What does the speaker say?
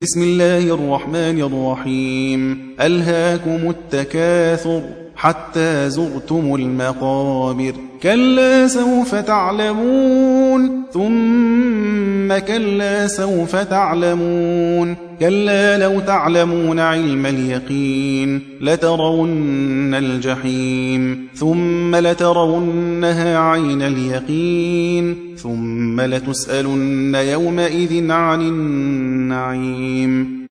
بسم الله الرحمن الرحيم. ألهاكم التكاثر حتى زرتم المقابر. كلا سوف تعلمون ثم كلا سوف تعلمون. كلا لو تعلمون علم اليقين لترون الجحيم ثم لترونها عين اليقين ثم لتسألن يومئذ عن النعيم.